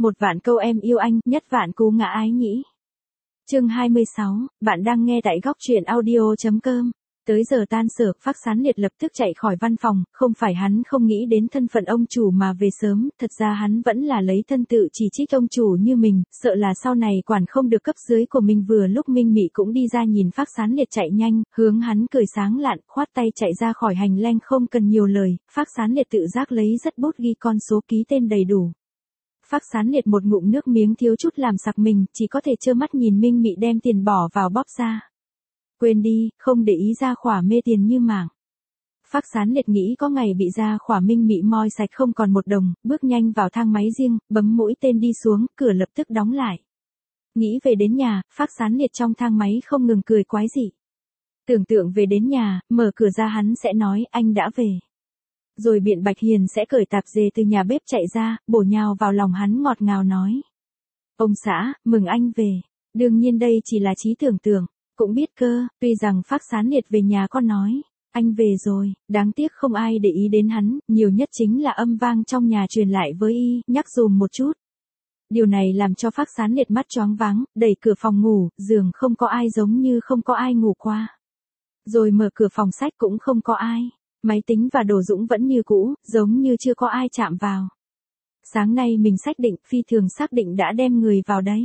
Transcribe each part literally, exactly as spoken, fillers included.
Một vạn câu em yêu anh, nhất vạn cú ngã ái nhĩ. Chương hai mươi sáu, bạn đang nghe tại góc truyện audio chấm com. Tới giờ tan sở, Phác Sán Liệt lập tức chạy khỏi văn phòng, không phải hắn không nghĩ đến thân phận ông chủ mà về sớm, thật ra hắn vẫn là lấy thân tự chỉ trích ông chủ như mình, sợ là sau này quản không được cấp dưới của mình. Vừa lúc Minh Mị cũng đi ra nhìn Phác Sán Liệt chạy nhanh, hướng hắn cười sáng lạn, khoát tay chạy ra khỏi hành lang. Không cần nhiều lời, Phác Sán Liệt tự giác lấy rất bút ghi con số ký tên đầy đủ. Phác Sán Liệt một ngụm nước miếng thiếu chút làm sặc mình, chỉ có thể trơ mắt nhìn Minh Mị đem tiền bỏ vào bóp ra. Quên đi, không để ý ra khỏa mê tiền như mảng. Phác Sán Liệt nghĩ có ngày bị ra khỏa Minh Mị moi sạch không còn một đồng, bước nhanh vào thang máy riêng, bấm mũi tên đi xuống, cửa lập tức đóng lại. Nghĩ về đến nhà, Phác Sán Liệt trong thang máy không ngừng cười quái dị. Tưởng tượng về đến nhà, mở cửa ra hắn sẽ nói anh đã về. Rồi Biện Bạch Hiền sẽ cởi tạp dề từ nhà bếp chạy ra, bổ nhào vào lòng hắn ngọt ngào nói. Ông xã, mừng anh về. Đương nhiên đây chỉ là trí tưởng tượng, cũng biết cơ, tuy rằng Phác Sán Liệt về nhà có nói, anh về rồi, đáng tiếc không ai để ý đến hắn, nhiều nhất chính là âm vang trong nhà truyền lại với y, nhắc dùm một chút. Điều này làm cho Phác Sán Liệt mắt choáng váng, đẩy cửa phòng ngủ, giường không có ai giống như không có ai ngủ qua. Rồi mở cửa phòng sách cũng không có ai. Máy tính và đồ dũng vẫn như cũ, giống như chưa có ai chạm vào. Sáng nay mình xác định, phi thường xác định đã đem người vào đấy.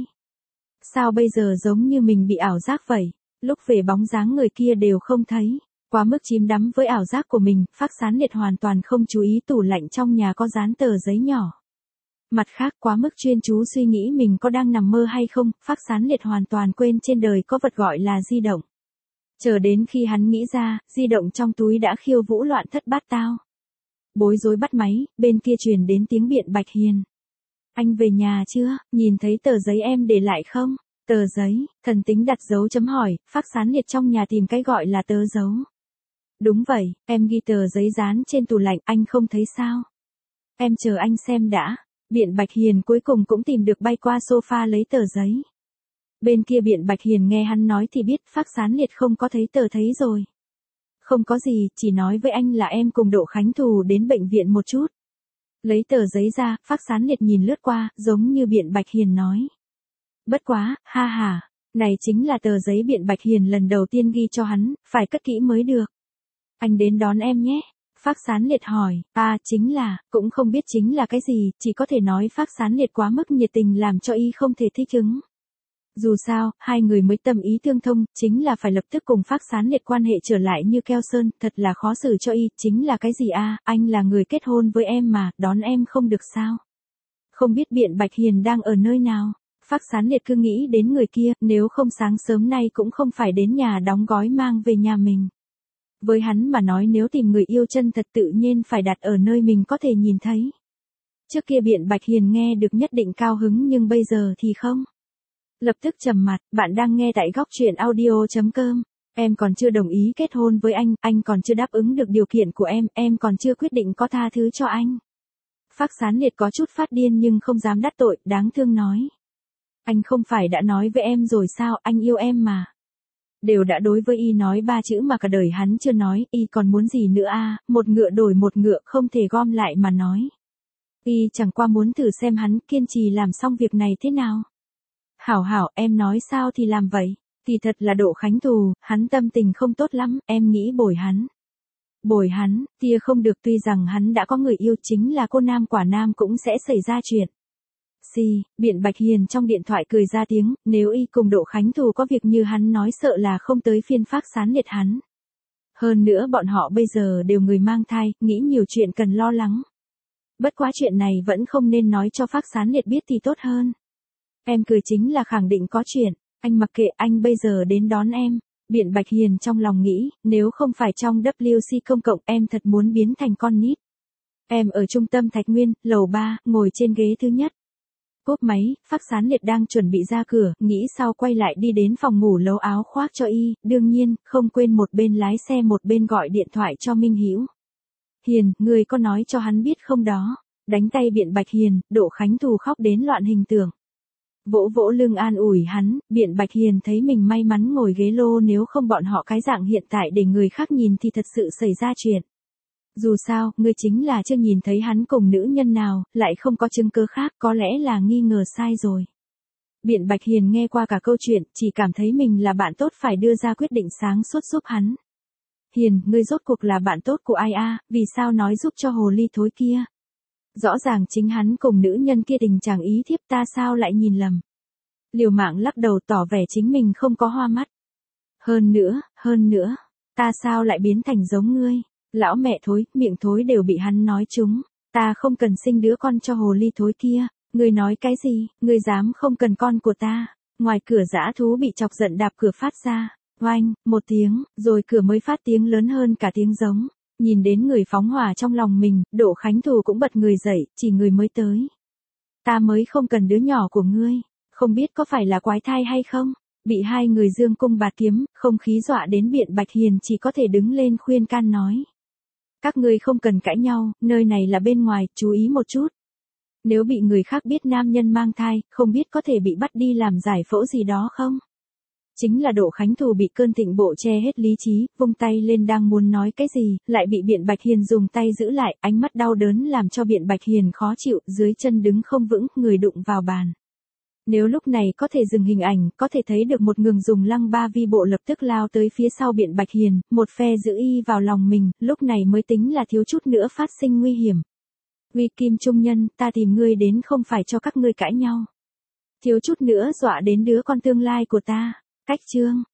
Sao bây giờ giống như mình bị ảo giác vậy? Lúc về bóng dáng người kia đều không thấy. Quá mức chìm đắm với ảo giác của mình, Phác Sán Liệt hoàn toàn không chú ý tủ lạnh trong nhà có dán tờ giấy nhỏ. Mặt khác, quá mức chuyên chú suy nghĩ mình có đang nằm mơ hay không, Phác Sán Liệt hoàn toàn quên trên đời có vật gọi là di động. Chờ đến khi hắn nghĩ ra, di động trong túi đã khiêu vũ loạn thất bát tao. Bối rối bắt máy, bên kia truyền đến tiếng Biện Bạch Hiền. Anh về nhà chưa, nhìn thấy tờ giấy em để lại không? Tờ giấy, thần tính đặt dấu chấm hỏi, Phác Sán Liệt trong nhà tìm cái gọi là tờ dấu. Đúng vậy, em ghi tờ giấy dán trên tủ lạnh, anh không thấy sao? Em chờ anh xem đã. Biện Bạch Hiền cuối cùng cũng tìm được bay qua sofa lấy tờ giấy. Bên kia Biện Bạch Hiền nghe hắn nói thì biết Phác Sán Liệt không có thấy tờ thấy rồi. Không có gì, chỉ nói với anh là em cùng Đỗ Khánh Thù đến bệnh viện một chút. Lấy tờ giấy ra, Phác Sán Liệt nhìn lướt qua, giống như Biện Bạch Hiền nói. Bất quá, ha ha, này chính là tờ giấy Biện Bạch Hiền lần đầu tiên ghi cho hắn, phải cất kỹ mới được. Anh đến đón em nhé. Phác Sán Liệt hỏi, à chính là, cũng không biết chính là cái gì, chỉ có thể nói Phác Sán Liệt quá mức nhiệt tình làm cho y không thể thích ứng. Dù sao, hai người mới tâm ý tương thông, chính là phải lập tức cùng Phác Sán Liệt quan hệ trở lại như keo sơn, thật là khó xử cho y, chính là cái gì a, anh là người kết hôn với em mà, đón em không được sao? Không biết Biện Bạch Hiền đang ở nơi nào? Phác Sán Liệt cứ nghĩ đến người kia, nếu không sáng sớm nay cũng không phải đến nhà đóng gói mang về nhà mình. Với hắn mà nói nếu tìm người yêu chân thật tự nhiên phải đặt ở nơi mình có thể nhìn thấy. Trước kia Biện Bạch Hiền nghe được nhất định cao hứng nhưng bây giờ thì không. Lập tức trầm mặt, bạn đang nghe tại góc truyện audio chấm com. Em còn chưa đồng ý kết hôn với anh, anh còn chưa đáp ứng được điều kiện của em, em còn chưa quyết định có tha thứ cho anh. Phác Sán Liệt có chút phát điên nhưng không dám đắc tội, đáng thương nói. Anh không phải đã nói với em rồi sao, anh yêu em mà. Đều đã đối với y nói ba chữ mà cả đời hắn chưa nói, y còn muốn gì nữa a, một ngựa đổi một ngựa không thể gom lại mà nói. Y chẳng qua muốn thử xem hắn kiên trì làm xong việc này thế nào. Hảo hảo, em nói sao thì làm vậy, thì thật là Đỗ Khánh Thù, hắn tâm tình không tốt lắm, em nghĩ bồi hắn. Bồi hắn, tia không được, tuy rằng hắn đã có người yêu chính là cô nam quả nam cũng sẽ xảy ra chuyện. Xì, Biện Bạch Hiền trong điện thoại cười ra tiếng, nếu y cùng Đỗ Khánh Thù có việc như hắn nói sợ là không tới phiên Phác Sán Liệt hắn. Hơn nữa bọn họ bây giờ đều người mang thai, nghĩ nhiều chuyện cần lo lắng. Bất quá chuyện này vẫn không nên nói cho Phác Sán Liệt biết thì tốt hơn. Em cười chính là khẳng định có chuyện, anh mặc kệ, anh bây giờ đến đón em. Biện Bạch Hiền trong lòng nghĩ, nếu không phải trong W C công cộng em thật muốn biến thành con nít. Em ở trung tâm Thạch Nguyên, lầu ba, ngồi trên ghế thứ nhất. Cốp máy, Phác Sán Liệt đang chuẩn bị ra cửa, nghĩ sau quay lại đi đến phòng ngủ lấu áo khoác cho y, đương nhiên, không quên một bên lái xe một bên gọi điện thoại cho Minh Hữu. Hiền, người có nói cho hắn biết không đó? Đánh tay Biện Bạch Hiền, Đỗ Khánh Thù khóc đến loạn hình tượng. Vỗ vỗ lưng an ủi hắn, Biện Bạch Hiền thấy mình may mắn ngồi ghế lô, nếu không bọn họ cái dạng hiện tại để người khác nhìn thì thật sự xảy ra chuyện. Dù sao, ngươi chính là chưa nhìn thấy hắn cùng nữ nhân nào, lại không có chứng cứ khác, có lẽ là nghi ngờ sai rồi. Biện Bạch Hiền nghe qua cả câu chuyện, chỉ cảm thấy mình là bạn tốt phải đưa ra quyết định sáng suốt giúp hắn. Hiền, ngươi rốt cuộc là bạn tốt của ai a, vì sao nói giúp cho hồ ly thối kia? Rõ ràng chính hắn cùng nữ nhân kia tình chàng ý thiếp, ta sao lại nhìn lầm? Liều mạng lắc đầu tỏ vẻ chính mình không có hoa mắt. Hơn nữa, hơn nữa, ta sao lại biến thành giống ngươi? Lão mẹ thối, miệng thối đều bị hắn nói trúng, ta không cần sinh đứa con cho hồ ly thối kia. Ngươi nói cái gì, ngươi dám không cần con của ta? Ngoài cửa dã thú bị chọc giận đạp cửa phát ra, oanh, một tiếng, rồi cửa mới phát tiếng lớn hơn cả tiếng giống. Nhìn đến người phóng hỏa trong lòng mình, Đỗ Khánh Thù cũng bật người dậy, chỉ người mới tới. Ta mới không cần đứa nhỏ của ngươi, không biết có phải là quái thai hay không? Bị hai người dương cung bạt kiếm, không khí dọa đến Biện Bạch Hiền chỉ có thể đứng lên khuyên can nói. Các ngươi không cần cãi nhau, nơi này là bên ngoài, chú ý một chút. Nếu bị người khác biết nam nhân mang thai, không biết có thể bị bắt đi làm giải phẫu gì đó không? Chính là Đỗ Khánh Thù bị cơn thịnh bộ che hết lý trí, vung tay lên đang muốn nói cái gì, lại bị Biện Bạch Hiền dùng tay giữ lại, ánh mắt đau đớn làm cho Biện Bạch Hiền khó chịu, dưới chân đứng không vững, người đụng vào bàn. Nếu lúc này có thể dừng hình ảnh, có thể thấy được một ngừng dùng lăng ba vi bộ lập tức lao tới phía sau Biện Bạch Hiền, một phe giữ y vào lòng mình, lúc này mới tính là thiếu chút nữa phát sinh nguy hiểm. Uy Kim Trung Nhân, ta tìm ngươi đến không phải cho các ngươi cãi nhau. Thiếu chút nữa dọa đến đứa con tương lai của ta. Cách chương.